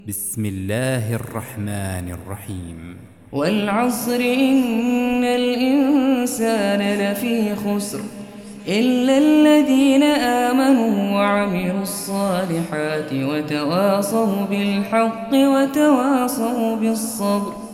بسم الله الرحمن الرحيم. والعصر إن الإنسان لفي خسر إلا الذين آمنوا وعملوا الصالحات وتواصوا بالحق وتواصوا بالصبر.